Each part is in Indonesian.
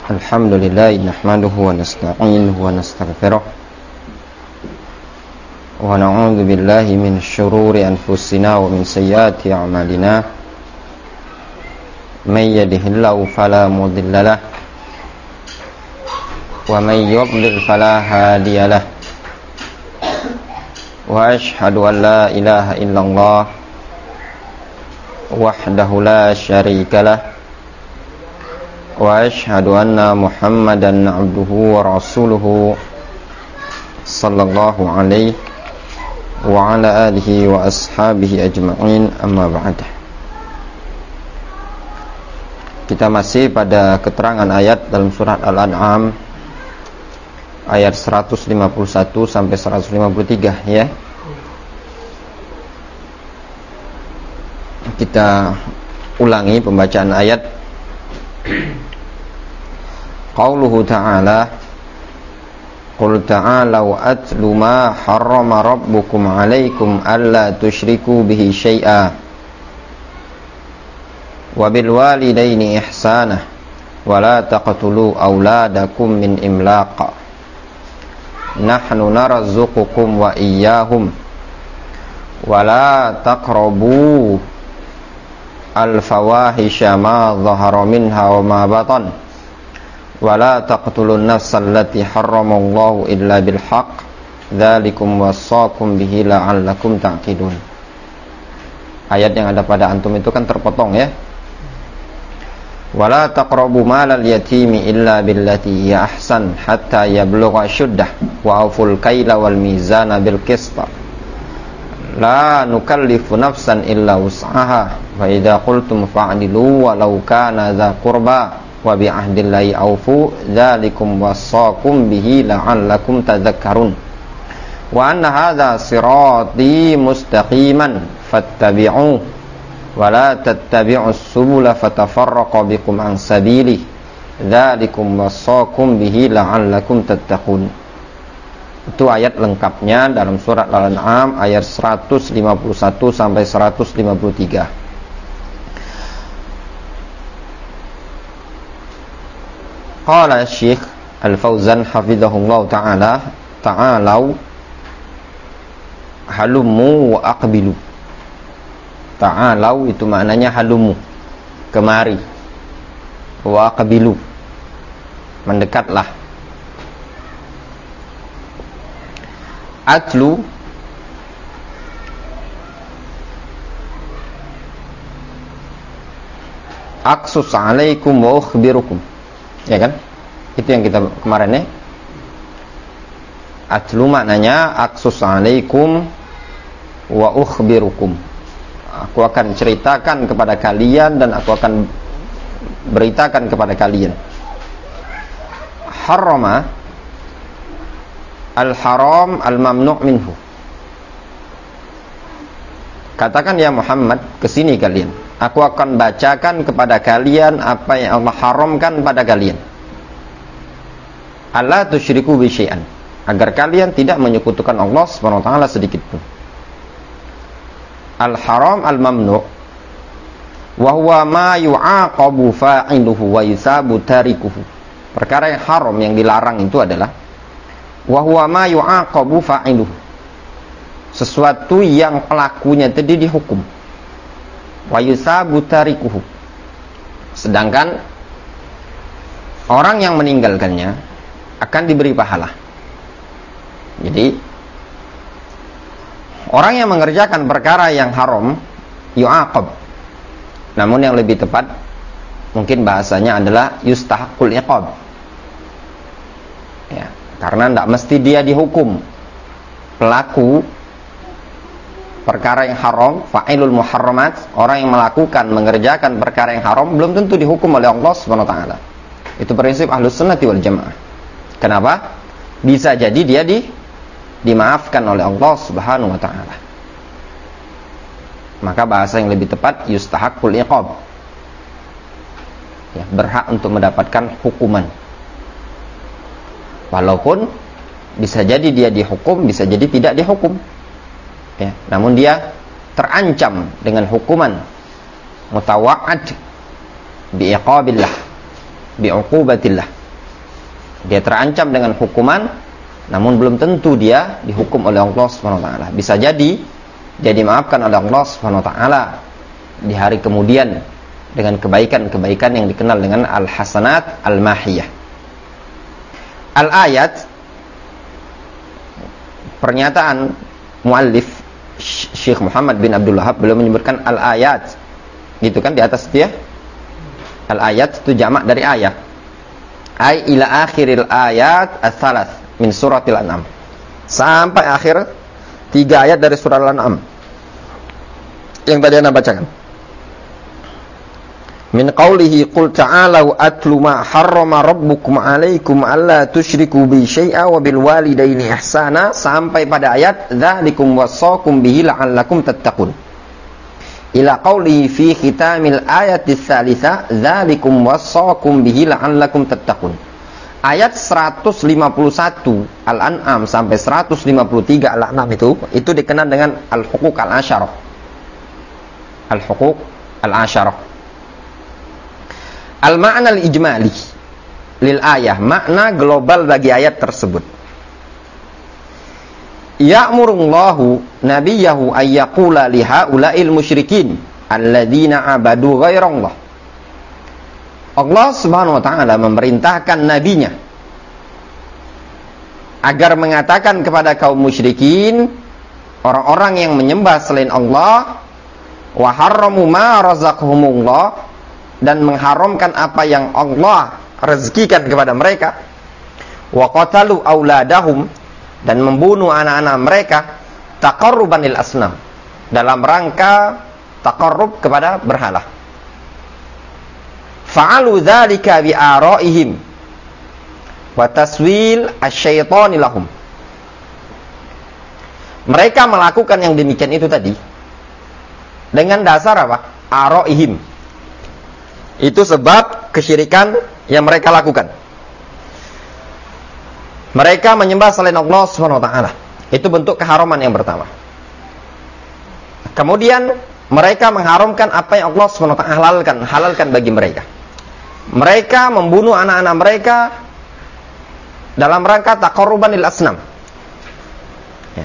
Alhamdulillah nahmaduhu wa nasta'inuhu wa nastaghfiruh wa na'udzu billahi min syururi anfusina wa min sayyiati a'malina may yahdihillahu fala mudhillalah wa may yudlil fala hadiyalah wa ashhadu an la ilaha illallah wahdahu la syarikalah wa ashhadu anna Muhammadan abduhu wa rasuluhu sallallahu alaihi wa ala alihi wa ashabihi ajma'in, amma ba'd. Kita masih pada keterangan ayat dalam surat Al-An'am ayat 151 sampai 153 ya. Kita ulangi pembacaan ayat. Qauluhu ta'ala, qul ta'alau atlu ma harrama rabbukum alaikum alla tusyriku bihi syai'a wa bil walidaini ihsana wa la taqtulu awladakum min imlaq nahnu narzuqukum wa iyyahum wa la taqrabu al-fawahisha ma dhahara minha wa ma batan wa la taqtulun nafsal lati harramallahu illa bil haqq dzalikum wassaqum bihi la'allakum ta'qilun. Ayat yang ada pada antum itu kan terpotong ya. Wa la taqrabu malal yatimi illa billati hiya ahsan hatta yablugha ashuddah wa awful kaila wal mizana bil qist la nukallifu nafsan illa wus'aha wa idza qultum fa'dilu walau kana dza qurba wa bi ahdillahi awfu dzalikum wassaqum bihi la'allakum tadhakkarun wa anna hadza sirati mustaqiman fattabi'u wa la tattabi'us subula fatafarraqa bikum an sabili dzalikum wassaqum bihi la'allakum tattaqun. Itu ayat lengkapnya dalam surat Al-An'am ayat 151 sampai 153. Qala Syekh Al-Fauzan hafizahullah ta'ala, ta'alau halumu wa aqbilu. Ta'alau itu maknanya halumu, kemari, wa aqbilu, mendekatlah. Atlu aksus alaikum wa ukhbirukum, ya kan? Itu yang kita kemarin ya. Atlu maknanya aksus alaikum wa ukhbirukum. Aku akan ceritakan kepada kalian dan aku akan beritakan kepada kalian. Harrama al-haram al-mamnu' minhu. Katakan ya Muhammad, kesini kalian. Aku akan bacakan kepada kalian apa yang Allah haramkan pada kalian. Alla tusyriku bi syai'an, agar kalian tidak menyekutukan Allah Subhanahu wa taala sedikit pun. Al-haram al-mamnu' wa huwa ma yu'aqabu fa'iluhu wa yusabu tarikuhu. Perkara yang haram, yang dilarang itu adalah wa huwa ma yu'aqabu fa'iluhu, sesuatu yang pelakunya tadi dihukum, wa yusabu tarikuhu, sedangkan orang yang meninggalkannya akan diberi pahala. Jadi orang yang mengerjakan perkara yang haram yu'aqab, namun yang lebih tepat mungkin bahasanya adalah yustahaqqul iqab ya, karena tidak mesti dia dihukum. Pelaku perkara yang haram, fa'ilul muharramat, orang yang melakukan, mengerjakan perkara yang haram, belum tentu dihukum oleh Allah Subhanahu wa taala. Itu prinsip Ahlus Sunnati wal Jamaah. Kenapa? Bisa jadi dia dimaafkan oleh Allah Subhanahu wa taala. Maka bahasa yang lebih tepat yustahaqqul iqab. Ya, berhak untuk mendapatkan hukuman. Walaupun bisa jadi dia dihukum, bisa jadi tidak dihukum. Ya, namun dia terancam dengan hukuman mutawa'ad bi'iqabillah, bi'uqubatillah. Dia terancam dengan hukuman, namun belum tentu dia dihukum oleh Allah Subhanahu wa taala. Bisa jadi dia dimaafkan oleh Allah Subhanahu wa taala di hari kemudian dengan kebaikan-kebaikan yang dikenal dengan al-hasanat al-mahiyah. Al-ayat, pernyataan muallif Syekh Muhammad bin Abdul Wahhab belum menyebutkan al-ayat. Gitu kan di atas itu ya. Al-ayat itu jamak dari ayat. Ai ila akhiril ayat ats-tsalats min suratil an'am. Sampai akhir 3 ayat dari surah Al-An'am yang tadi Anda bacakan. Min qawlihi qul ta'alu atlu ma harrama rabbukum 'alaikum alla tusyriku bi syai'a wa bil walidaini ihsana, sampai pada ayat dzalikum wasaqum bihi la'allakum tattaqun. Ila qawlihi fi khitamil ayati tsalitsa dzalikum wasaqum bihi la'allakum tattaqun. Ayat 151 Al-An'am sampai 153 Al-An'am itu dikenal dengan al-huquq al-asyarah. Al-huquq al-asyarah. Al-ma'na al-ijmali lil ayah, makna global bagi ayat tersebut. Ya'murullahu nabiyahu ayyaqula lihaula'il musyrikin alladzina abadu ghairallah. Allah Subhanahu wa taala memerintahkan nabinya agar mengatakan kepada kaum musyrikin, orang-orang yang menyembah selain Allah, wa harramu ma razaqahumullah, dan mengharamkan apa yang Allah rezekikan kepada mereka, wa qatalu auladahum, dan membunuh anak-anak mereka, taqarruban lil asnam, dalam rangka taqarrub kepada berhala. Fa'alu dzalika bi ara'ihim wa taswil asyaitani lahum. Mereka melakukan yang demikian itu tadi dengan dasar apa? Ara'ihim. Itu sebab kesyirikan yang mereka lakukan. Mereka menyembah selain Allah Subhanahu wa taala. Itu bentuk keharaman yang pertama. Kemudian mereka mengharamkan apa yang Allah Subhanahu wa taala halalkan bagi mereka. Mereka membunuh anak-anak mereka dalam rangka taqarruban lil asnam. Ya.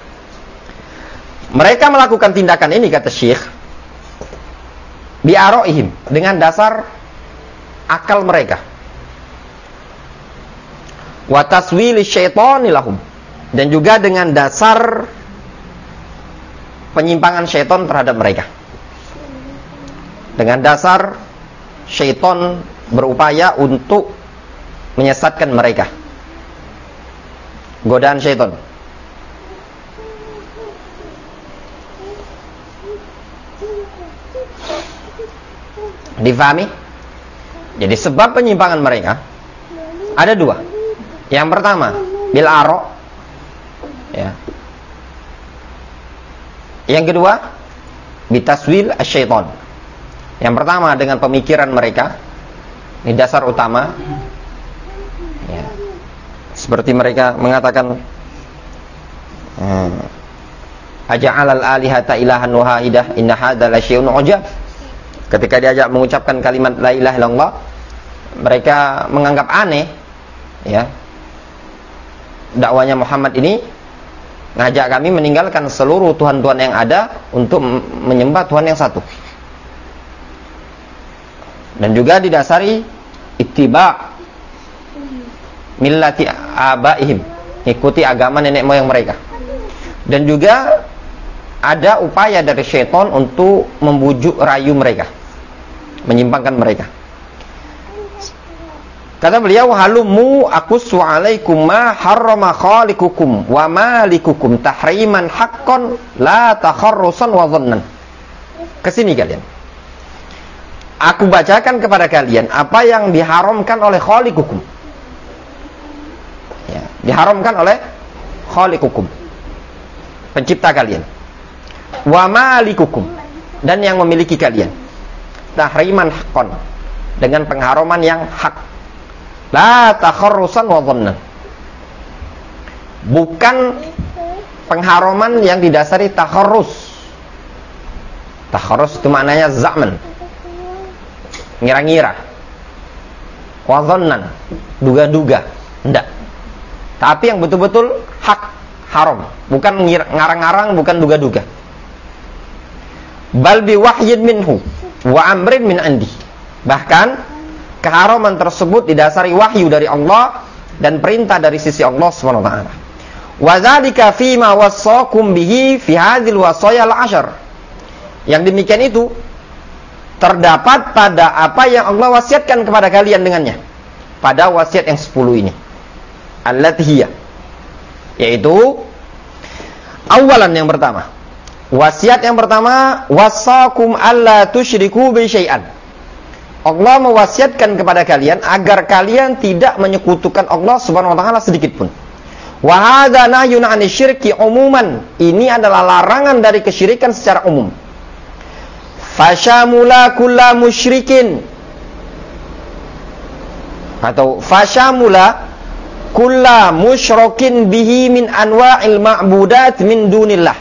Mereka melakukan tindakan ini, kata Syekh, bi'ara'ihim, dengan dasar akal mereka. Wa taswili syaitani lahum, dan juga dengan dasar penyimpangan syaitan terhadap mereka. Dengan dasar syaitan berupaya untuk menyesatkan mereka. Godaan syaitan. Difahami? Jadi sebab penyimpangan mereka ada dua. Yang pertama, bil aro, ya. Yang kedua, bitaswil asyaiton. Yang pertama dengan pemikiran mereka, ini dasar utama, ya. Seperti mereka mengatakan, aja'alal alihata ilahan wahidah inna hadza la syai'un ujab. Ketika diajak mengucapkan kalimat la ilaha illallah, mereka menganggap aneh, ya. Dakwanya Muhammad ini ngajak kami meninggalkan seluruh Tuhan-Tuhan yang ada untuk menyembah Tuhan yang satu. Dan juga didasari ittiba millati abaihim, ikuti agama nenek moyang mereka. Dan juga ada upaya dari syaitan untuk membujuk rayu mereka, menyimpangkan mereka. Kata beliau, halumu aqussu alaikum ma harrama khaliqukum wa malikukum tahriman haqqan la takharrusan wa dhannan. Kesini kalian. Aku bacakan kepada kalian apa yang diharamkan oleh khaliqukum. Ya, diharamkan oleh khaliqukum, pencipta kalian. Wa malikukum, dan yang memiliki kalian. Tahriman haqqan, dengan pengharaman yang hak. La takharrusan wa dhannan, bukan pengharaman yang didasari takharrus. Takharrus itu maknanya zaman, ngira-ngira. Wa dhannan, duga-duga. Enggak. Tapi yang betul-betul hak, haram, bukan ngarang-ngarang, bukan duga-duga. Bal bi wahyin minhu wa amrin min indi. Bahkan keharaman tersebut didasari wahyu dari Allah dan perintah dari sisi Allah Subhanahu wa taala. Wa dzalika fi ma wassaqum bihi fi hadhil wasaya al-'ashar. Yang demikian itu terdapat pada apa yang Allah wasiatkan kepada kalian dengannya. Pada wasiat yang 10 ini. Allati hiya, yaitu awalan yang pertama. Wasiat yang pertama, wasakum alla tusyriku bi syai'an. Allah mewasiatkan kepada kalian agar kalian tidak menyekutukan Allah Subhanahu wa taala sedikit pun. Wa hadza nahyun 'anil syirki umuman. Ini adalah larangan dari kesyirikan secara umum. Fasyamula kulla musyrikin, atau fasyamula kulla musyrikin bihi min anwa'il ma'budat min dunillah.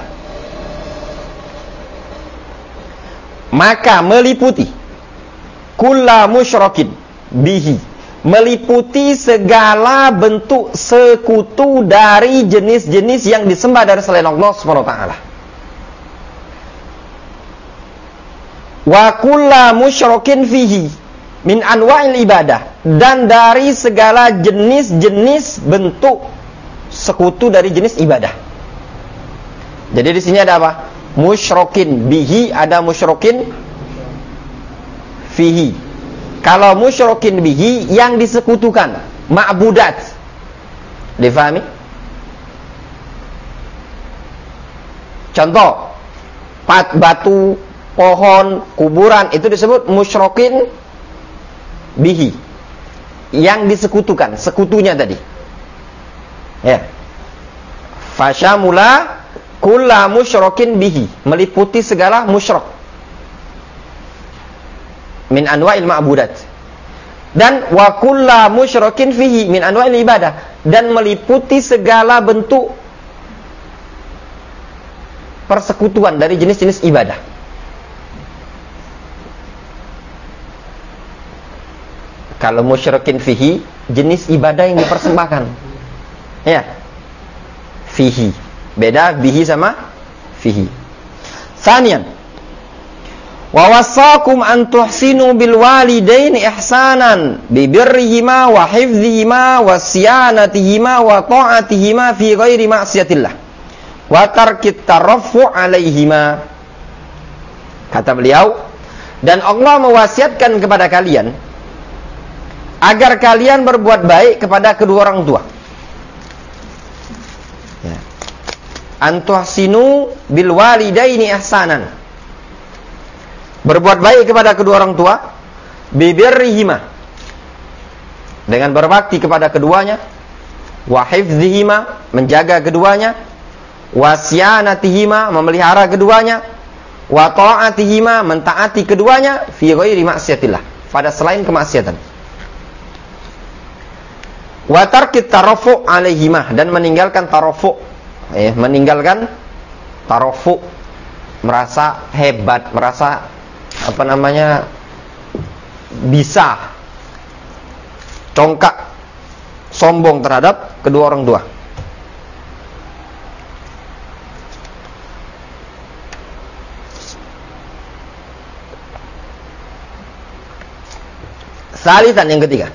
Maka meliputi kulla musyrikin bihi, meliputi segala bentuk sekutu dari jenis-jenis yang disembah dari selain Allah Subhanahu wa taala. Wa kulla musyrikin fihi min anwa'il ibadah, dan dari segala jenis-jenis bentuk sekutu dari jenis ibadah. Jadi di sini ada apa? Musyrikin bihi, ada musyrikin fihi. Kalau musyrikin bihi yang disekutukan, ma'budat. Difahami? Contoh, batu, pohon, kuburan, itu disebut musyrikin bihi, yang disekutukan, sekutunya tadi. Ya. Fasyamula kulla musyrikin bihi, meliputi segala musyrik min anwa'il ma'budat. Dan wa kulla musyrikin fihi min anwa'il ibadah, dan meliputi segala bentuk persekutuan dari jenis-jenis ibadah. Kalau musyrikin fihi, jenis ibadah yang dipersembahkan. Ya. Fihi. Beda bihi sama fihi. Tsaniyan, wa wassakum an tuhsinu bil walidaini ihsanan bi birrihima wa hifdzihima wa siyanatihima wa ta'atihima fi ghairi ma'siyatillah wa tarkit taraffu' alaihima. Kata beliau, dan Allah mewasiatkan kepada kalian agar kalian berbuat baik kepada kedua orang tua. Ya. Antuhsinu bil walidaini ihsanan. Berbuat baik kepada kedua orang tua, bibirrihima, dengan berbakti kepada keduanya, wa hifdzihima, menjaga keduanya, wa siyanatihima, memelihara keduanya, wa ta'atihima, mentaati keduanya, fi ghairi ma'siyatillah, pada selain kemaksiatan. Wa tarkit tarafu' alaihimah, dan meninggalkan tarafu', meninggalkan tarafu', merasa hebat, merasa bisa, congkak, sombong terhadap kedua orang tua. Salisan, yang ketiga,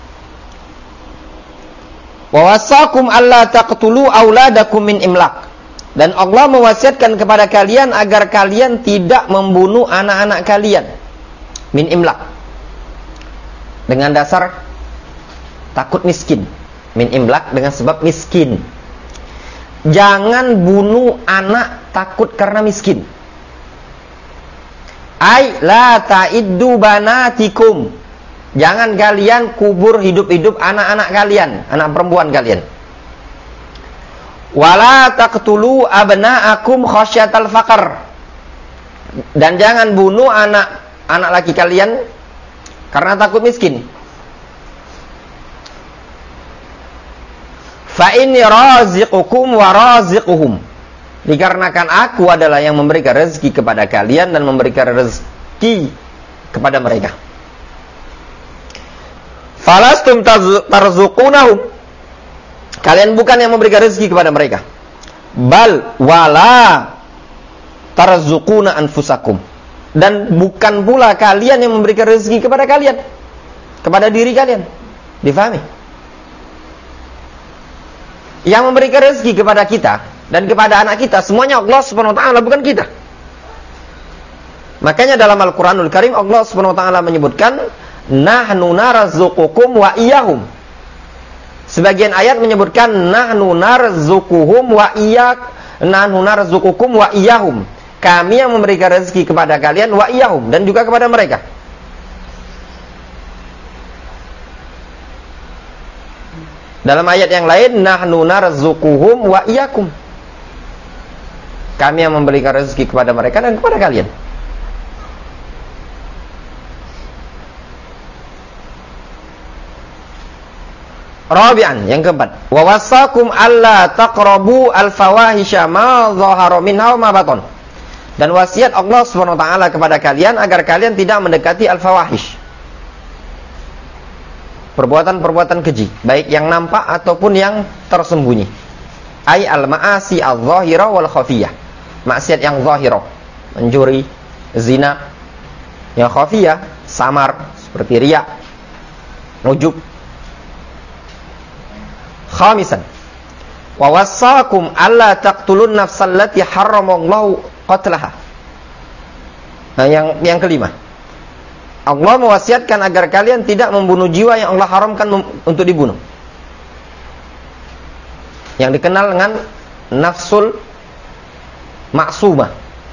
wa wassakum alla taqtulu auladakum min imlaq, dan Allah mewasiatkan kepada kalian agar kalian tidak membunuh anak-anak kalian min imlaq, dengan dasar takut miskin. Min imlaq dengan sebab miskin. Jangan bunuh anak takut karena miskin. Ai la ta'iddu banatikum, jangan kalian kubur hidup-hidup anak-anak kalian, anak perempuan kalian. Wala taqtulu abna'akum khasyatal faqr, dan jangan bunuh anak laki kalian karena takut miskin. Fa inni raziqukum wa raziquhum, dikarenakan aku adalah yang memberikan rezeki kepada kalian dan memberikan rezeki kepada mereka. Falastum tarzuqunahum, Kalian bukan yang memberikan rezeki kepada mereka. Bal wala tarzuquna anfusakum. Dan bukan pula kalian yang memberikan rezeki kepada kalian, kepada diri kalian. Difahami? Yang memberikan rezeki kepada kita dan kepada anak kita semuanya Allah Subhanahu wa taala, bukan kita. Makanya dalam Al-Qur'anul Karim Allah Subhanahu wa taala menyebutkan nahnu narzuqukum wa iyyahum. Sebagian ayat menyebutkan nahnu narzuquhum wa iyyahum. Kami yang memberikan rezeki kepada kalian wa iyyahum, dan juga kepada mereka. Dalam ayat yang lain nahnu narzuquhum wa iyyakum. Kami yang memberikan rezeki kepada mereka dan kepada kalian. Rabi'an, yang keempat, wa wasakum alla taqrabu al-fawahisha ma dhahara minha wa ma baton. Dan wasiat Allah Subhanahu wa taala kepada kalian agar kalian tidak mendekati al-fawahish. Perbuatan-perbuatan keji, baik yang nampak ataupun yang tersembunyi. Ai al-ma'asi adh-dhahira wal khafiyah. Maksiat yang zahira, mencuri, zina. Yang khafiyah, samar, seperti riya, ujub. Khamisan, wa wassakum alla taqtulun nafsal lati harramallahu qatlaha. Nah, yang kelima, Allah mewasiatkan agar kalian tidak membunuh jiwa yang Allah haramkan untuk dibunuh, yang dikenal dengan nafsul ma'sumah.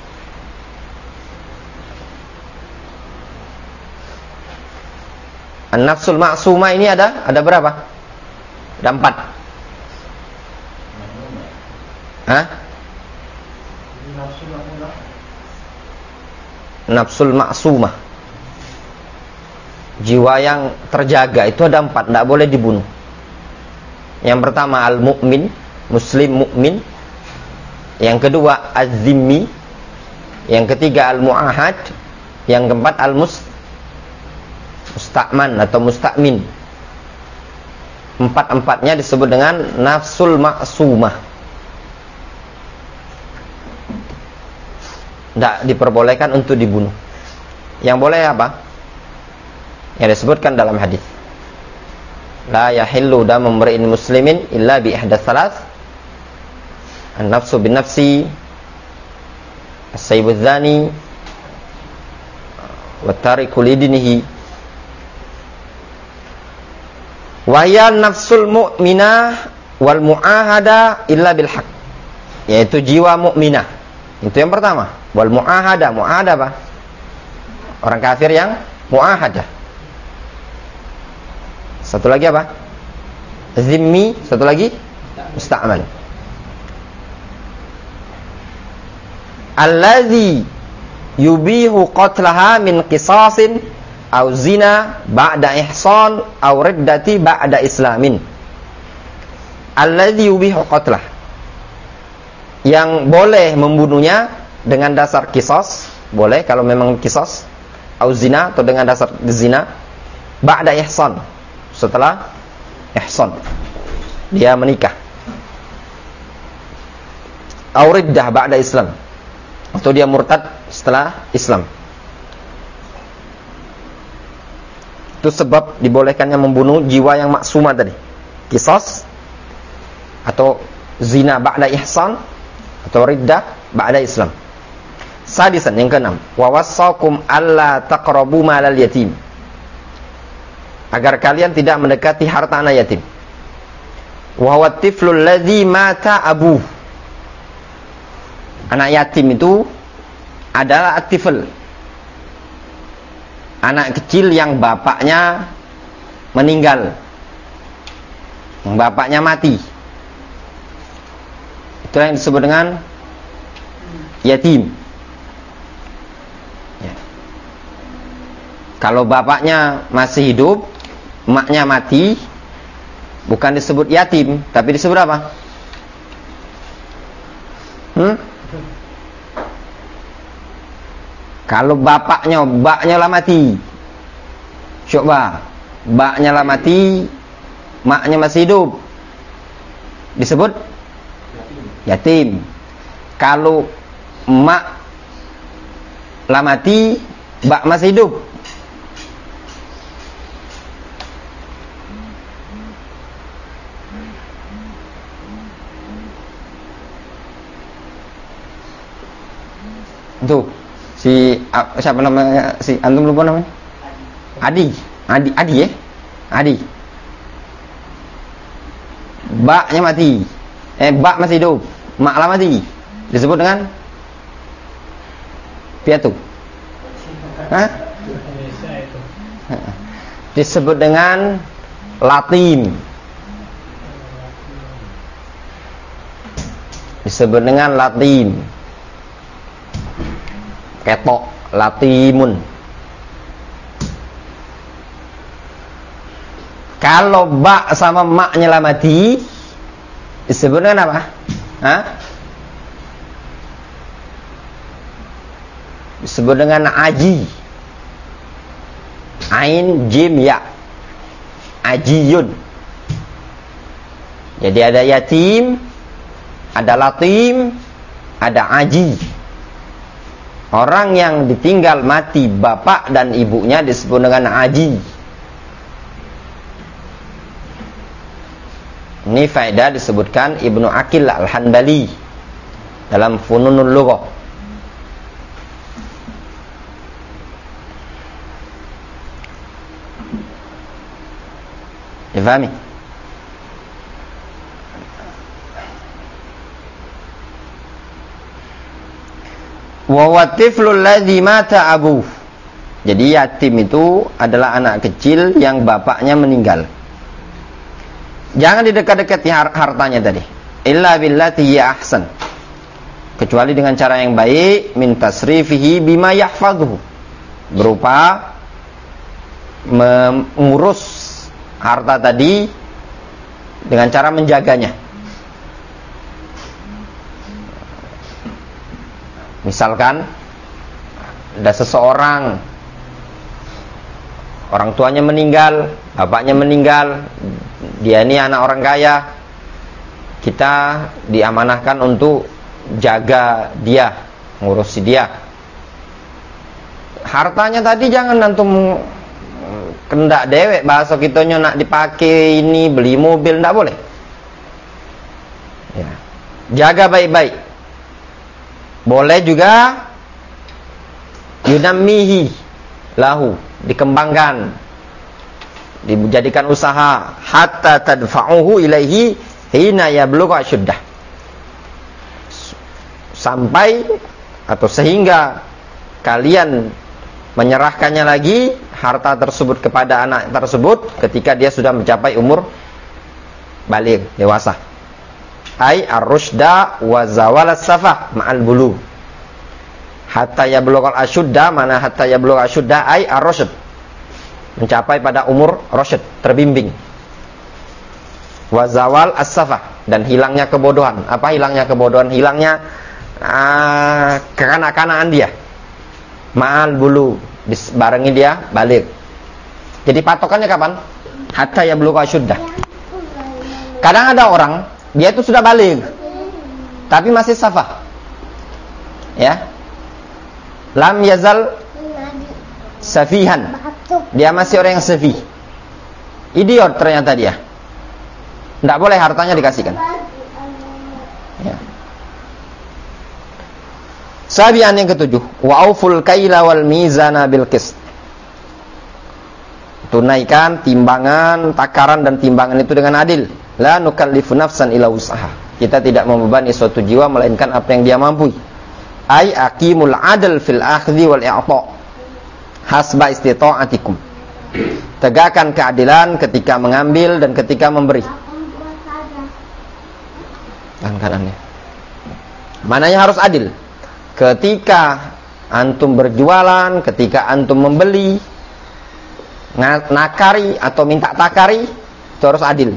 An-nafsul ma'sumah ini ada berapa? Ada 4. Hah? Nafsul ma'sumah, jiwa yang terjaga, itu ada 4, tidak boleh dibunuh. Yang pertama al-mu'min, muslim mukmin. Yang kedua az-zimmi. Yang ketiga al-mu'ahad. Yang keempat al-musta'man atau musta'min. 4-empatnya disebut dengan nafsul ma'sumah. Tidak diperbolehkan untuk dibunuh. Yang boleh apa? Yang disebutkan dalam hadis. La yahillu damu imri'in muslimin illa bi ihdas salas. An-nafsu bin nafsi, as-sayyibu dzani, wa tariku lidinihi. Wahya nafsul mu'minah wal mu'ahada illa bil haq, yaitu jiwa mukminah. Itu yang pertama. Wal mu'ahada, mu'ahada apa? Orang kafir yang mu'ahada. Satu lagi apa? Zimmi, satu lagi musta'man. Allazi yubihu qatlaha min qisasin au zina ba'da ihsan au riddati ba'da islamin. Alladzi yubihu qatlah, yang boleh membunuhnya dengan dasar kisos, boleh kalau memang kisos, au zina atau dengan dasar zina, ba'da ihsan, setelah ihsan dia menikah, au riddah ba'da islam, atau dia murtad setelah Islam. Itu sebab dibolehkannya membunuh jiwa yang maksumah tadi. Qisas atau zina ba'da ihsan atau riddah ba'da Islam. Sadisan, yang keenam, wa wassakum alla taqrabu malal yatim, agar kalian tidak mendekati harta anak yatim. Wa huwa tiflul ladzi mata abuh. Anak yatim itu adalah at-tifl, anak kecil yang bapaknya meninggal, yang bapaknya mati. Itu yang disebut dengan yatim. Ya. Kalau bapaknya masih hidup, emaknya mati, bukan disebut yatim, tapi disebut apa? Kalau bapaknya lah mati, coba baknya lah mati, maknya masih hidup, disebut yatim. Kalau mak lah mati, bak masih hidup, tuh si siapa namanya, si antum lupa namanya, Adi ya, Adi, baknya mati, bak masih hidup, mak lah mati, disebut dengan piatu. Hah? Disebut dengan latim. Disebut dengan latim. Ketok, latimun. Kalau bak sama maknya lah mati, disebut dengan apa? Hah? Disebut dengan aji. Ain jim ya, ajiyun. Jadi ada yatim, ada latim, ada aji. Orang yang ditinggal mati bapak dan ibunya disebut dengan aji. Ini faedah disebutkan Ibnu Aqil Al-Hanbali dalam Fununul Lughah. Difahami? Wa watiflul ladzi mata abuh. Jadi yatim itu adalah anak kecil yang bapaknya meninggal. Jangan didekat-dekati hartanya tadi. Illa billati hiya ahsan. Kecuali dengan cara yang baik, min tasrifihi bima yahfadhuhu. Berupa mengurus harta tadi dengan cara menjaganya. Misalkan ada seseorang, orang tuanya meninggal, bapaknya meninggal, dia ini anak orang kaya, kita diamanahkan untuk jaga dia, ngurusi dia. Hartanya tadi jangan antum kendak dewek, bahasa kitanya nak dipakai ini, beli mobil, ndak boleh ya. Jaga baik-baik. Boleh juga yunammihi lahu, dikembangkan, dijadikan usaha, hatta tadfa'uhu ilaihi hina yablughu asyuddah, sampai atau sehingga kalian menyerahkannya lagi harta tersebut kepada anak tersebut ketika dia sudah mencapai umur baligh, dewasa. Ai ar-rusyda wa zawal as-safah ma'al bulu. Hatta yablughal asyudda, mana hatta yablugh asyudda ai ar-rusyd, mencapai pada umur rasyid, terbimbing. Wa zawal as-safah, dan hilangnya kebodohan. Apa hilangnya kebodohan? Hilangnya kekanak-kanakan dia. Ma'al bulu, barengi dia balik. Jadi patokannya kapan? Hatta yablugha asyuddah. Kadang ada orang dia itu sudah balik tapi masih safah. Ya. Lam yazal safihan. Dia masih orang yang safih. Idiot ternyata dia. Tidak boleh hartanya dikasihkan. Ya. Sabian yang ketujuh, wa auful kaila wal mizana bil qist. Tunaikan timbangan, takaran dan timbangan itu dengan adil. La nukallifu nafsan illa wus'aha. Kita tidak membebani suatu jiwa melainkan apa yang dia mampu. Ai aqimul adl fil akhdhi wal i'ta hasba istita'atikum. Tegakkan keadilan ketika mengambil dan ketika memberi. Kanannya. Mananya harus adil. Ketika antum berjualan, ketika antum membeli, nakari atau minta takari, itu harus adil.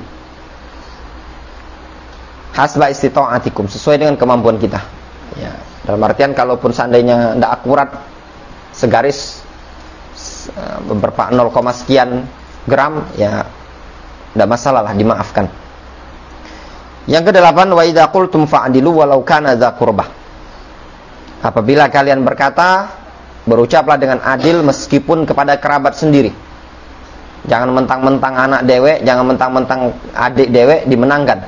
Hasba istita'atikum, sesuai dengan kemampuan kita. Ya, dalam artian kalaupun seandainya tidak akurat segaris beberapa 0, sekian gram, ya tidak masalah lah, dimaafkan. Yang kedelapan, wa idza qultum fa'dilu walau kana dza qurbah. Apabila kalian berkata, berucaplah dengan adil meskipun kepada kerabat sendiri. Jangan mentang-mentang anak dewek, jangan mentang-mentang adik dewek dimenangkan.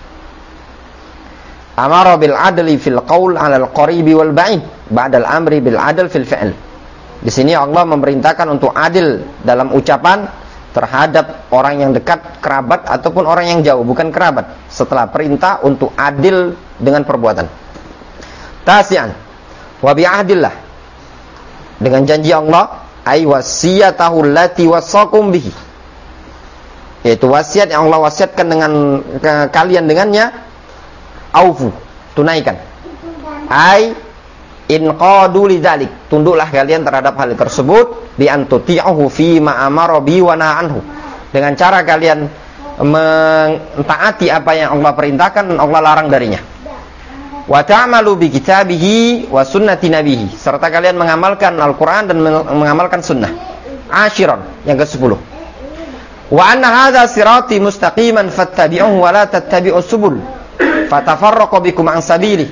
Amara bil adli fil qaul 'alal qaribi wal ba'id ba'dal amri bil adl fil fi'l. Di sini Allah memerintahkan untuk adil dalam ucapan terhadap orang yang dekat kerabat ataupun orang yang jauh bukan kerabat, setelah perintah untuk adil dengan perbuatan. Tasi'an wa bi'ahdillah, dengan janji Allah, ay wasiyatahu allati wasaqum bihi, yaitu wasiat yang Allah wasiatkan dengan kalian dengannya, aufu, tunaikan. Ay in qadu lidzalik, tunduklah kalian terhadap hal tersebut, bi antuti'uhu fi ma amara bi wa naha anhu, dengan cara kalian mentaati apa yang Allah perintahkan dan Allah larang darinya. Wa ta'malu bi kitabihi wa sunnati nabihi, serta kalian mengamalkan Al-Qur'an dan mengamalkan sunnah. Ashiran, yang ke-10. Wa anna hadza sirati mustaqiman fattabi'uhu wa la tattabi'us subul fatafarraqu bikum an sabili.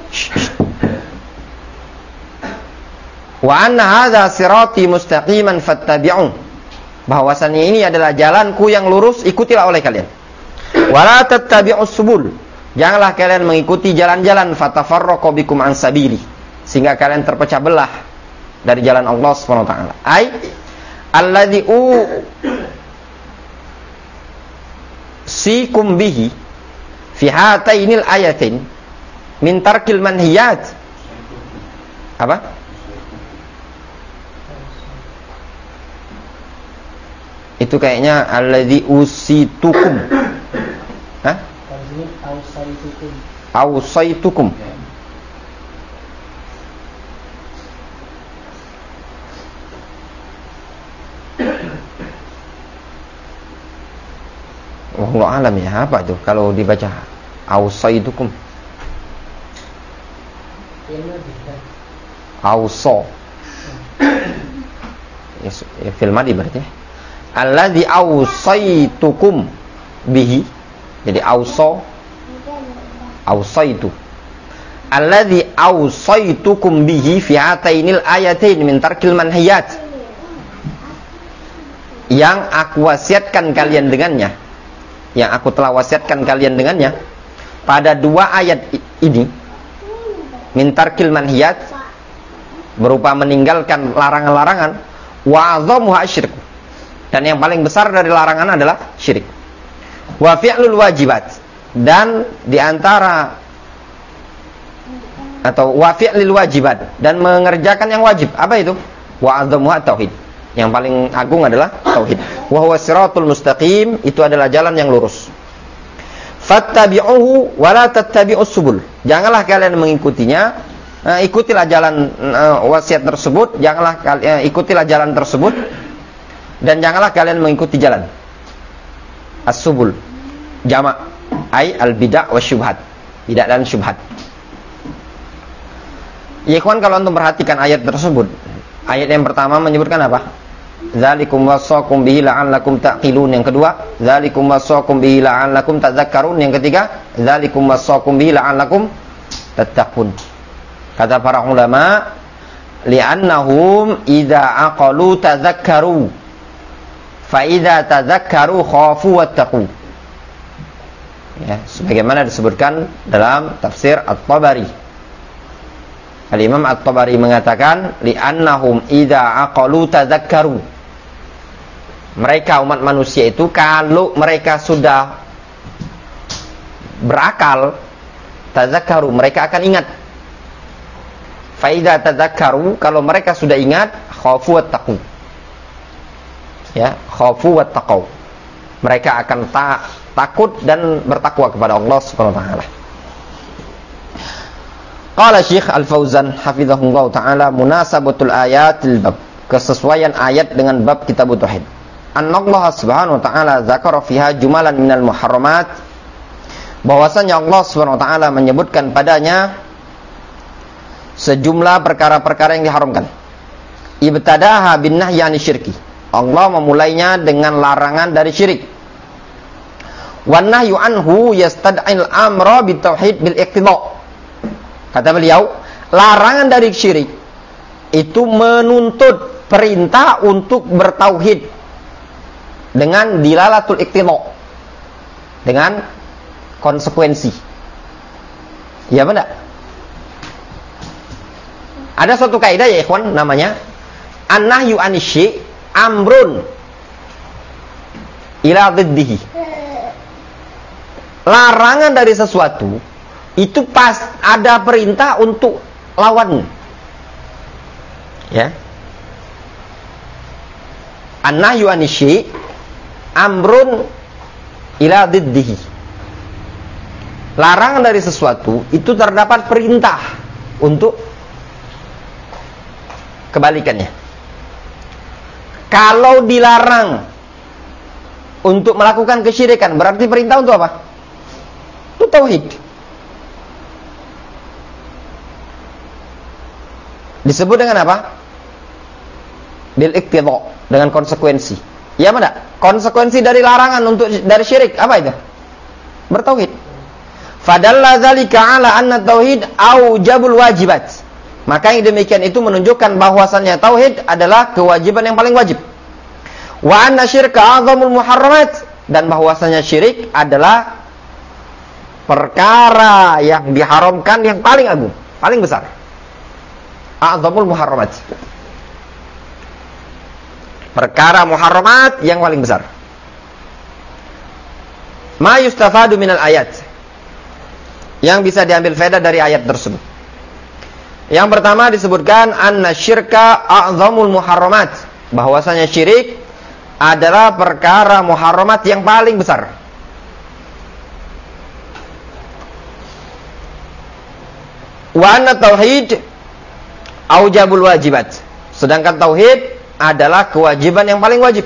Wa anna hadza sirati mustaqiman fattabi'uhu, bahwasannya ini adalah jalanku yang lurus, ikutilah oleh kalian. Wa la tattabi'us subul, janganlah kalian mengikuti jalan-jalan, fatafarraqu bikum an sabili, sehingga kalian terpecah belah dari jalan Allah Subhanahu wa taala. Ai alladzi sikum bihi fi hatainil ayatin min tarkil manhiyat. Apa? Itu kayaknya alladzi usitukum. Hah? Ausaitukum. Wallahu alam ya, apa itu kalau dibaca ausaitukum? Auso. Ya, fil madi berarti. Alladzi ausaitukum bihi. Jadi auso, ausaitu. Alladzi ausaitukum bihi fi hatainil ayatain min tarkil manhiyat. Yang aku wasiatkan kalian dengannya, yang aku telah wasiatkan kalian dengannya pada dua ayat ini, min tarkil manhiyat, berupa meninggalkan larangan-larangan, wa azamuha asyirku, dan yang paling besar dari larangan adalah syirik. Wa fi'lul wajibat, dan diantara atau wa fi'lil wajibat, dan mengerjakan yang wajib. Apa itu? Wa azamuha tauhid, yang paling agung adalah tauhid. Wa huwa siratul mustaqim, itu adalah jalan yang lurus. Fattabi'uhu wa la tattabi'us subul, janganlah kalian mengikutinya, ikutilah jalan wasiat tersebut, janganlah kalian ikutilah jalan tersebut, dan janganlah kalian mengikuti jalan as-subul, jamak ai al-bid'ah wa syubhat, bidah dan syubhat. Ya ikhwan, kalau antum perhatikan ayat tersebut, ayat yang pertama menyebutkan apa? Dzalikum wasaqum bihi la'allakum taqilun. Yang kedua, dzalikum wasaqum bihi la'allakum tadzakkarun. Yang ketiga, dzalikum wasaqum bihi la'allakum tattaqun. Kata para ulama, li'annahum idza aqalu tadzakkaru, fa idza tadzakkaru khafu wattaqu. Ya, sebagaimana disebutkan dalam tafsir At-Tabari. Al-Imam At-Tabari mengatakan, li'annahum idza aqalu tadzakkaru. Mereka umat manusia itu kalau mereka sudah berakal, tadzakkaru, mereka akan ingat. Fa idza tadzakkaru, kalau mereka sudah ingat, khafu wattaqu. Ya, khafu wattaqu. Mereka akan takut dan bertakwa kepada Allah Subhanahu wa taala. Qala Syekh Al-Fauzan hafizahullah taala, munasabatul ayatil bab, kesesuaian ayat dengan bab kitab tauhid. Anallah Subhanahu wa taala zakara fiha jumalan minal muharramat, bahwasanya Allah Subhanahu wa taala menyebutkan padanya sejumlah perkara-perkara yang diharamkan. Ibtadaha bin nahyi 'anil syirki, Allah memulainya dengan larangan dari syirik. Wan nahyu anhu yastad'il amra bitauhid bil iqtida. Kata beliau, larangan dari syirik itu menuntut perintah untuk bertauhid dengan dilalatul iqtida, dengan konsekuensi. Ya benar. Ada suatu kaidah ya ikhwan, namanya an-nahyu anisy amrun ila dhiddihi. Larangan dari sesuatu itu pas ada perintah untuk lawan. Ya. An-nahyu anisy amrun ila dhiddihi. Larangan dari sesuatu itu terdapat perintah untuk kebalikannya. Kalau dilarang untuk melakukan kesyirikan, berarti perintah untuk apa? Untuk tauhid. Disebut dengan apa? Bil iqtida, dengan konsekuensi. Ya mana? Konsekuensi dari larangan dari syirik apa itu? Bertauhid. Fadalla dzalika ala anna tauhid aujabul wajibat. Maka yang demikian itu menunjukkan bahwasannya tauhid adalah kewajiban yang paling wajib. Wa anna syirka a'zamul muharramat, dan bahwasanya syirik adalah perkara yang diharamkan yang paling agung, paling besar. A'zamul muharramat. Perkara muharramat yang paling besar. Ma yustafadu minal ayat. Yang bisa diambil faedah dari ayat tersebut. Yang pertama disebutkan anna syirka a'zamul muharramat, bahwasanya syirik adalah perkara muharramat yang paling besar. Wa anna tauhid aujabul wajibat, sedangkan tauhid adalah kewajiban yang paling wajib.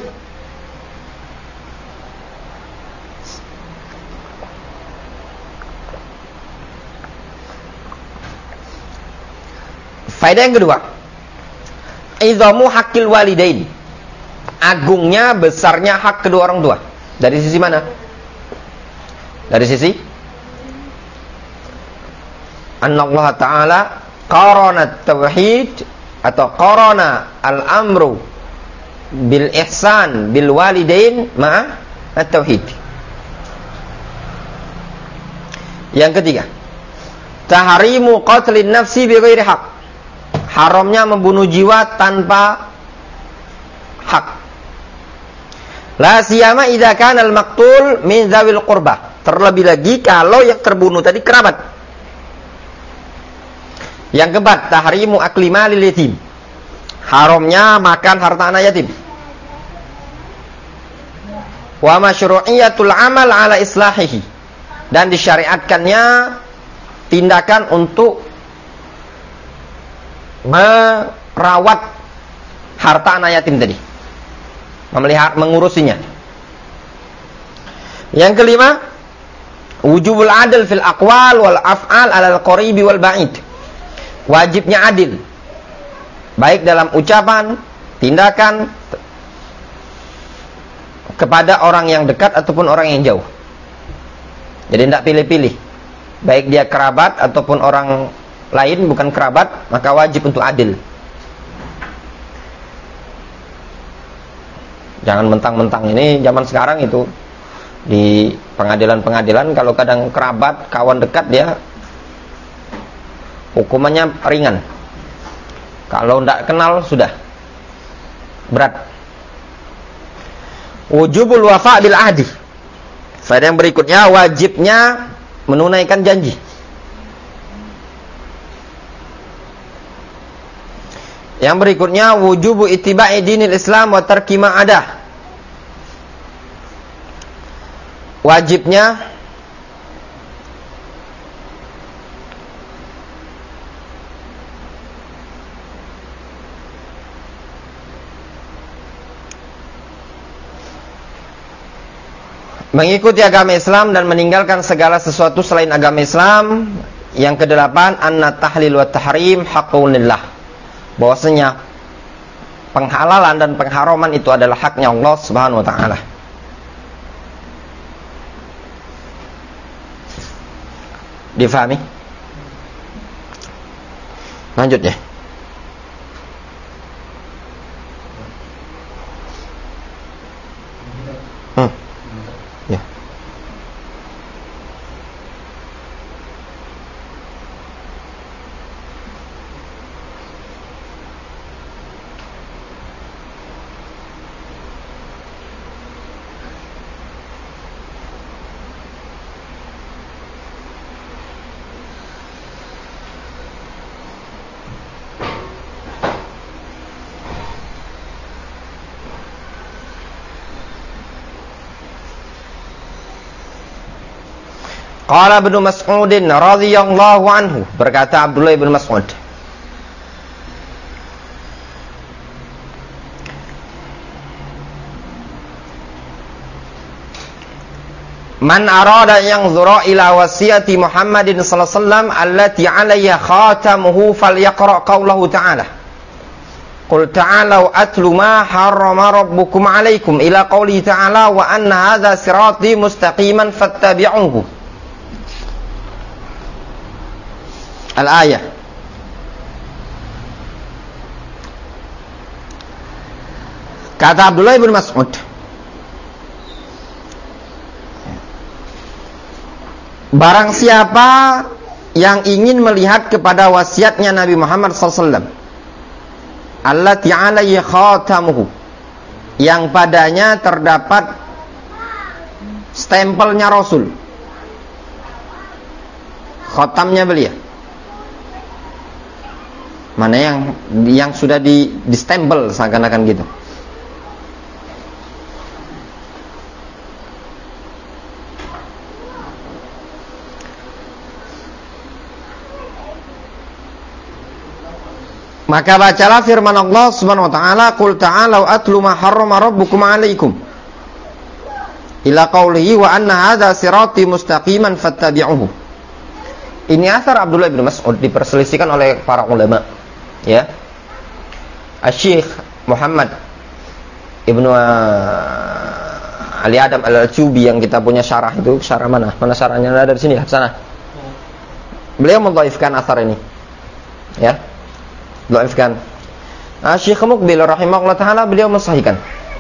Faedah yang kedua, idzamu haqqil walidain, agungnya, besarnya hak kedua orang tua. Dari sisi mana? Dari sisi Allah Ta'ala qarana tauhid atau qarana al-amru bil ihsan bil walidain ma'a at-tauhid. Yang ketiga, tahrimu qatlin nafsi bi ghairi haq, haramnya membunuh jiwa tanpa hak. La siyama idza kana al-maqtul min dzawil qurbah, terlebih lagi kalau yang terbunuh tadi kerabat. Yang keempat, tahrimu akli malil yatim, haramnya makan harta anak yatim. Wa masyru'iyatul amal ala islahihi, dan disyariatkannya tindakan untuk merawat harta anak yatim tadi, memelihara, mengurusinya. Yang kelima, wujubul adl fil aqwal wal af'al ala al-qaribi wal ba'id, wajibnya adil baik dalam ucapan, tindakan kepada orang yang dekat ataupun orang yang jauh. Jadi tidak pilih-pilih, baik dia kerabat ataupun orang lain bukan kerabat, maka wajib untuk adil. Jangan mentang-mentang, ini zaman sekarang itu di pengadilan-pengadilan kalau kadang kerabat, kawan dekat, dia hukumannya ringan. Kalau tidak kenal sudah berat. Wujubul wafa bil ahdi, faedah yang berikutnya, wajibnya menunaikan janji. Yang berikutnya, wujubu ittiba'i dinil Islam wa tarki ma adah, wajibnya mengikuti agama Islam dan meninggalkan segala sesuatu selain agama Islam. Yang kedelapan, anna tahlil wa tahrim haqqun lillah, bahwasanya penghalalan dan pengharaman itu adalah haknya Allah Subhanahu wa taala. Difahami? Lanjut ya. Ya. Qala Ibnu Mas'ud radhiyallahu anhu, berkata Abdullah bin Mas'ud, man arada yanzura ila wasiyati Muhammadin sallallahu alaihi wasallam allati 'alayha khatamuhu falyaqra qawlahu ta'ala qul ta'alu atlu ma harrama rabbukum 'alaykum ila qawli ta'ala wa anna hadha sirati mustaqiman fattabi'uhu. Al-ayah. Kata Abdullah bin Mas'ud, barang siapa yang ingin melihat kepada wasiatnya Nabi Muhammad SAW, allati 'alaihi khatamuhu, yang padanya terdapat stempelnya Rasul, khatamnya beliau, mana yang sudah di stempel seakan-akan gitu. Maka bacalah firman Allah Subhanahu wa taala, qul ta'alu atlu ma harrama rabbukum 'alaikum ila qaulihi wa anna hadza sirati mustaqiman fattabi'uhu. Ini asar Abdullah bin Mas'ud diperselisihkan oleh para ulama, ya. Asy-Syaikh Muhammad Ibnu Ali Adam Al-Aljubi yang kita punya syarah itu, syarah mana? Mana syarahnya? Ada di sini, di sana. Beliau mendhaifkan asar ini. Ya. Dhaifkan. Syekh Muqbil rahimahullah taala beliau mensahihkan.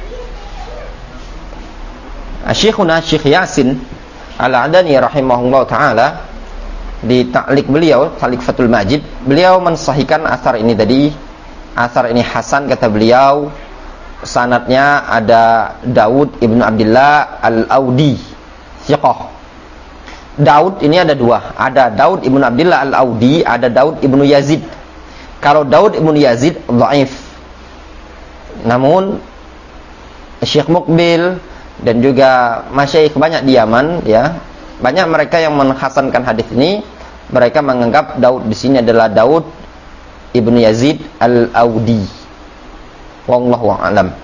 Syekhuna Syekh Yasin Al-Adani rahimahullah taala di ta'liq beliau, Ta'liq Fathul Majid, beliau mensahihkan asar ini tadi. Asar ini hasan kata beliau. Sanadnya ada Daud ibnu Abdullah Al-Audi, thiqah. Daud ini ada dua, ada Daud ibnu Abdullah Al-Audi, ada Daud ibnu Yazid. Kalau Daud ibnu Yazid dhaif. Namun Syekh Muqbil dan juga masyayikh banyak di Yaman, ya, banyak mereka yang menghasankan hadis ini. Mereka menganggap Daud di sini adalah Daud ibnu Yazid Al-Audi. Wallahu a'lam.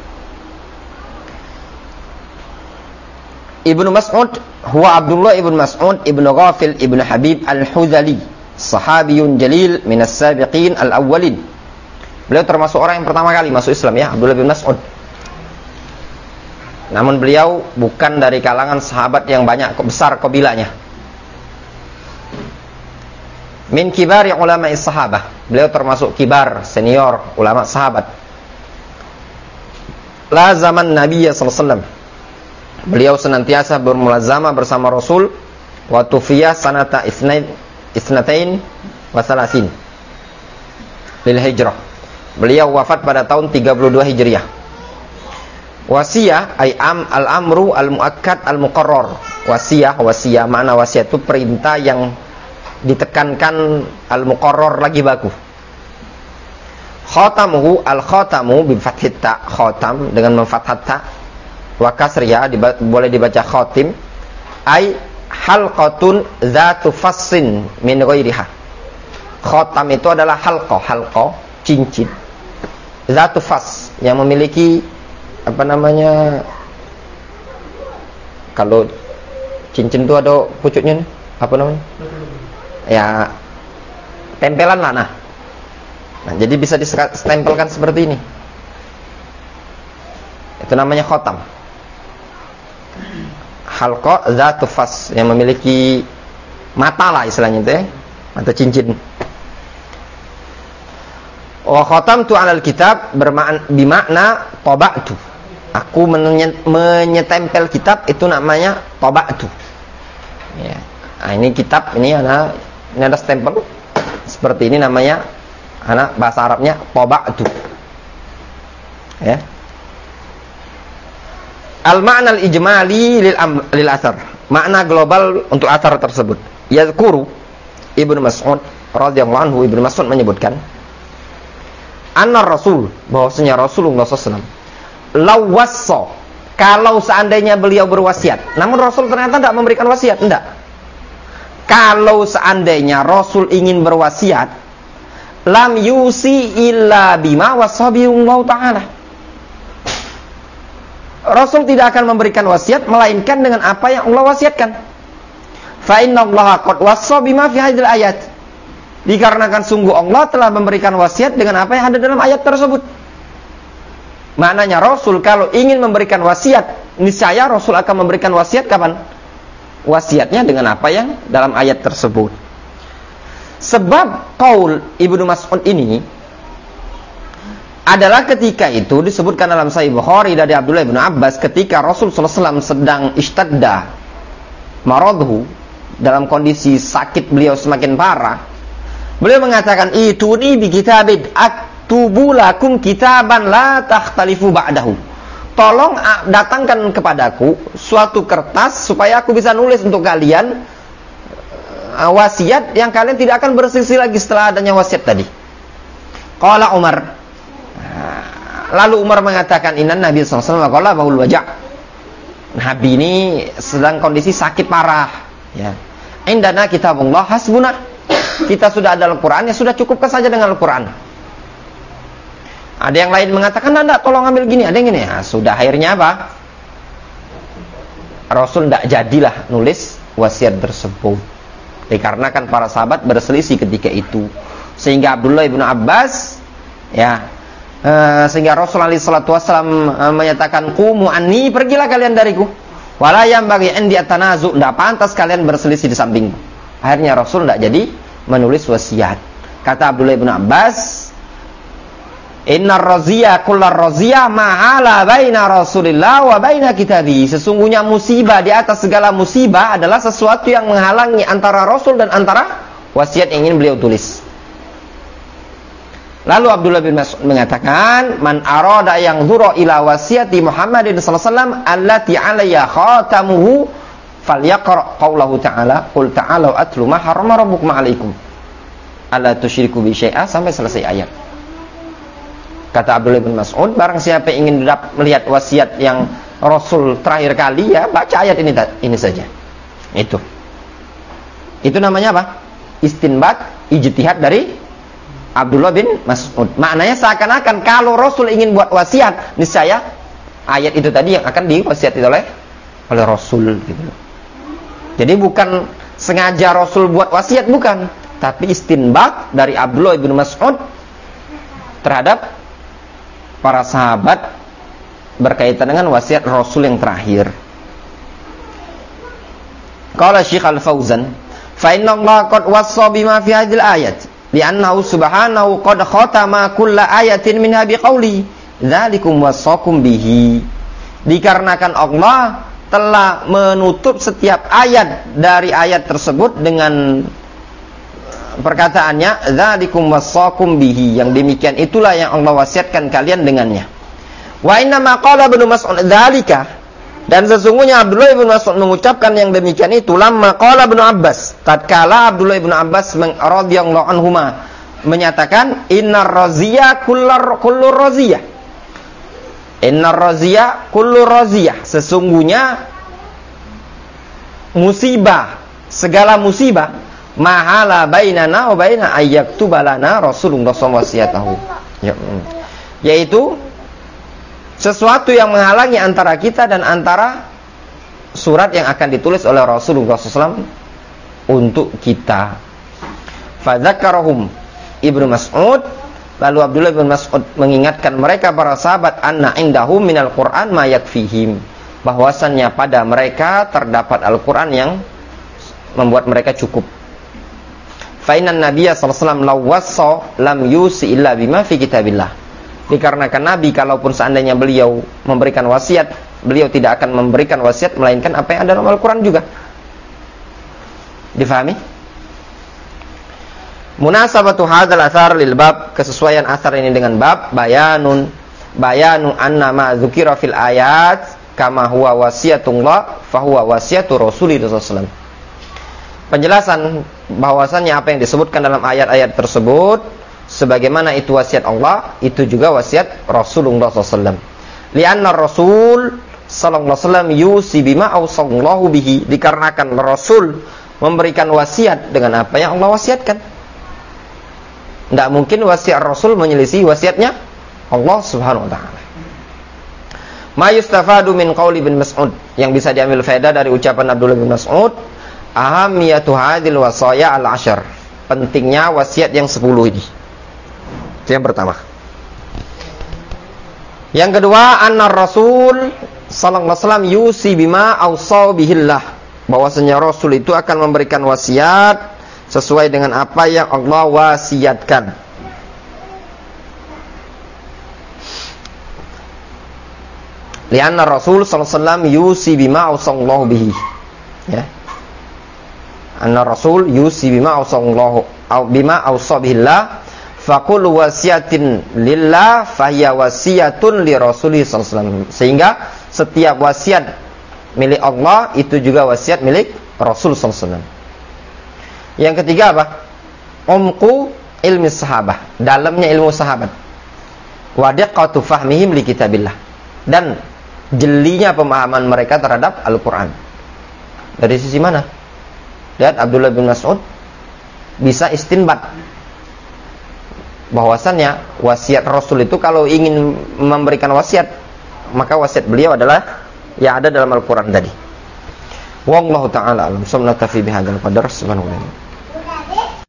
Ibnu Mas'ud huwa Abdullah ibnu Mas'ud ibnu Ghafil ibnu Habib Al-Hudhali, sahabiyun jalil minas sabiqin al-awwalin. Beliau termasuk orang yang pertama kali masuk Islam, ya, Abdullah bin Mas'ud. Namun beliau bukan dari kalangan sahabat yang banyak besar kabilahnya. Min kibari ulama'i sahabah. Beliau termasuk kibar, senior ulama sahabat. La zaman Nabi sallallahu alaihi wasallam. Beliau senantiasa bermulazamah bersama Rasul. Wa tufiya sanata Isnatain wa salasin lil hijrah. Beliau wafat pada tahun 32 Hijriah. Wasiyah ay al-amru al-muakkad al-muqarrar. Wasiyah makna wasiat itu perintah yang ditekankan, al-muqarrar lagi baku. Khatamuhu al-khatamu bi fathit ta, khatam dengan memfathhat ta, wa kasriha boleh dibaca khatim, ay halqatun zatu fassin min ghairiha. Khatam itu adalah halqa, cincin. Zatu fas, yang memiliki apa namanya? Kalau cincin itu ada pucuknya, apa namanya? Ya, tempelan lah. Nah, jadi bisa ditempelkan seperti ini. Itu namanya khatam. Halqa zatu fas, yang memiliki mata lah istilahnya itu ya, mata cincin. Wa khatamtu 'alal kitab bermakna taba'tu. Aku menyetempel kitab itu namanya taba'tu. Ya. Nah, ini kitab ini ada stempel seperti ini namanya bahasa Arabnya taba'tu. Ya. Al-ma'na al-ijmali lil athar. Makna global untuk athar tersebut. Yazkuru Ibnu Mas'ud radhiyallahu anhu, Ibnu Mas'ud menyebutkan anna Rasul, bahwasanya Rasulullah SAW lawassa, kalau seandainya beliau berwasiat. Namun Rasul ternyata tidak memberikan wasiat, tidak. Kalau seandainya Rasul ingin berwasiat, lam yusi illa bima wasabiullahu ta'ala. Rasul tidak akan memberikan wasiat melainkan dengan apa yang Allah wasiatkan. Fa innallaha qad wassa bima fi hadhil ayat. Dikarenakan sungguh Allah telah memberikan wasiat dengan apa yang ada dalam ayat tersebut. Maknanya Rasul kalau ingin memberikan wasiat, niscaya Rasul akan memberikan wasiat kapan? Wasiatnya dengan apa yang dalam ayat tersebut. Sebab qaul Ibnu Mas'ud ini adalah ketika itu disebutkan dalam Sahih Bukhari dari Abdullah bin Abbas, ketika Rasul sallallahu alaihi wasallam sedang ishtadda maradhu, dalam kondisi sakit beliau semakin parah. Beliau mengatakan, "Ituni bi kitabin aktubu lakum kitaban la takhtalifu ba'dahu." Tolong datangkan kepadaku suatu kertas supaya aku bisa nulis untuk kalian wasiat yang kalian tidak akan berselisih lagi setelah adanya wasiat tadi. Qala Umar. Lalu Umar mengatakan, "Inna Nabi sallallahu alaihi wasallam qala baul wajah." Nabi ini sedang kondisi sakit parah, ya. Indana kitabullah hasbuna. Kita sudah ada Al-Qur'an, ya sudah cukupkan saja dengan Al-Qur'an. Ada yang lain mengatakan, "Enggak, tolong ambil gini." Ada yang gini. Ya, sudah akhirnya apa? Rasul tidak jadilah nulis wasiat tersebut. Dikarenakan para sahabat berselisih ketika itu. Sehingga Abdullah bin Abbas, ya, sehingga Rasulullah SAW menyatakan, "Qumu anni, pergilah kalian dariku. Wala yambaghi indi atanazu, tidak pantas kalian berselisih di sampingku." Akhirnya Rasul tidak jadi menulis wasiat. Kata Abdullah bin Abbas, "Innar raziyah kullar raziyah ma'ala baina Rasulillah wa baina kitabi." Sesungguhnya musibah di atas segala musibah adalah sesuatu yang menghalangi antara Rasul dan antara wasiat yang ingin beliau tulis. Lalu Abdullah bin Mas'ud mengatakan, "Man arada yang dzura ila wasiyati Muhammadin sallallahu alaihi wasallam allati 'alayya khatamuhu falyaqra qaulahu ta'ala, qul ta'alu atlu ma harrama rabbukum 'alaikum alla tusyriku bi syai'a," sampai selesai ayat. Kata Abdullah bin Mas'ud, barang siapa yang ingin melihat wasiat yang Rasul terakhir kali, ya baca ayat ini saja. Itu namanya apa? Istinbat, ijtihad dari Abdullah bin Mas'ud. Maknanya seakan-akan kalau Rasul ingin buat wasiat, niscaya ayat itu tadi yang akan diwasiati oleh Rasul gitu. Jadi bukan sengaja Rasul buat wasiat, bukan, tapi istinbat dari Abdullah bin Mas'ud terhadap para sahabat berkaitan dengan wasiat Rasul yang terakhir. Qala Syekh Al-Fauzan, "Fa inna Allah qad wassa bima fi hadhil ayat, li'annahu subhanahu qad khatama kulla ayatin minha biqauli, dzalikum wassakum bihi." Dikarenakan Allah telah menutup setiap ayat dari ayat tersebut dengan perkataannya, dzalikum wassakum bihi, yang demikian itulah yang Allah wasiatkan kalian dengannya. Wa inna ma qala Ibnu Mas'ud dzalika, dan sesungguhnya Abdullah bin Mas'ud mengucapkan yang demikian itu lamma qala Ibnu Abbas, tatkala Abdullah bin Abbas radhiyallahu anhuma menyatakan, "Innar raziyah kullu raziyah." Innar raziyah kullu raziyah, sesungguhnya musibah, segala musibah, mahala bainana wa baina ayyaktubalana Rasulullah SAW, yaitu sesuatu yang menghalangi antara kita dan antara surat yang akan ditulis oleh Rasulullah SAW untuk kita. Fadzakarahum Ibnu Mas'ud, lalu Abdullah bin Mas'ud mengingatkan mereka para sahabat, anna indahum minal Qur'an ma yakfihim, bahwasannya pada mereka terdapat Al-Qur'an yang membuat mereka cukup. Fa innan nabiyya sallallahu alaihi wasallam law wassa lam yusi illa bima fi kitabillah. Dikarenakan Nabi kalaupun seandainya beliau memberikan wasiat, beliau tidak akan memberikan wasiat melainkan apa yang ada dalam Al-Qur'an juga. Difahami? Munasabatu hadzal athar lil bab, kesesuaian asar ini dengan bab bayanu anna ma dzukira fil ayat kama huwa wasiyatullah fa huwa wasiyatu Rasulillah sallallahu alaihi wasallam. Penjelasan bahwasannya apa yang disebutkan dalam ayat-ayat tersebut sebagaimana itu wasiat Allah, itu juga wasiat Rasulullah SAW. Lianna Rasul sallallahu alaihi wasallam yusi bima ausallahu bihi, dikarenakan Rasul memberikan wasiat dengan apa yang Allah wasiatkan. Tidak mungkin wasiat Rasul menyelisih wasiatnya Allah Subhanahu wa taala. Ma yustafadu min qauli bin Mas'ud, yang bisa diambil faedah dari ucapan Abdullah bin Mas'ud, ahamiyatu hadhil wasaya al-ashar, pentingnya wasiat yang 10 ini. Itu yang pertama. Yang kedua, anna Rasul sallallahu alaihi wasallam yusi bima awsa bihillah, bahwasanya Rasul itu akan memberikan wasiat sesuai dengan apa yang Allah wasiatkan. Lianna Rasul sallallahu alaihi wasallam yusi bima awsallahu bihi. Ya. Anna Rasul yusi bima awsallahu aw bima awsa bihillah faqul wasiyatin lillah fahiya wasiyatun li Rasulih sallallahu alaihi wasallam. Sehingga setiap wasiat milik Allah itu juga wasiat milik Rasul sallallahu alaihi wasallam. Yang ketiga apa? Umqu ilmi sahabah, dalamnya ilmu sahabat. Wa diqqatu fahmihim li kitabillah, dan jelinya pemahaman mereka terhadap Al-Qur'an. Dari sisi mana? Lihat Abdullah bin Mas'ud bisa istinbat bahwasannya wasiat Rasul itu kalau ingin memberikan wasiat, maka wasiat beliau adalah yang ada dalam Al-Qur'an tadi. Wallahu ta'ala alam. Subhanahu wa ta'ala bihadzal qadar. Subhanallah.